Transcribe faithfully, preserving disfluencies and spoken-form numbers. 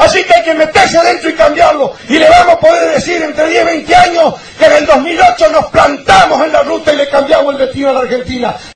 Así que hay que meterse adentro y cambiarlo. Y le vamos a poder decir entre diez, veinte años que en el dos mil ocho nos plantamos en la ruta y le cambiamos el destino a la Argentina.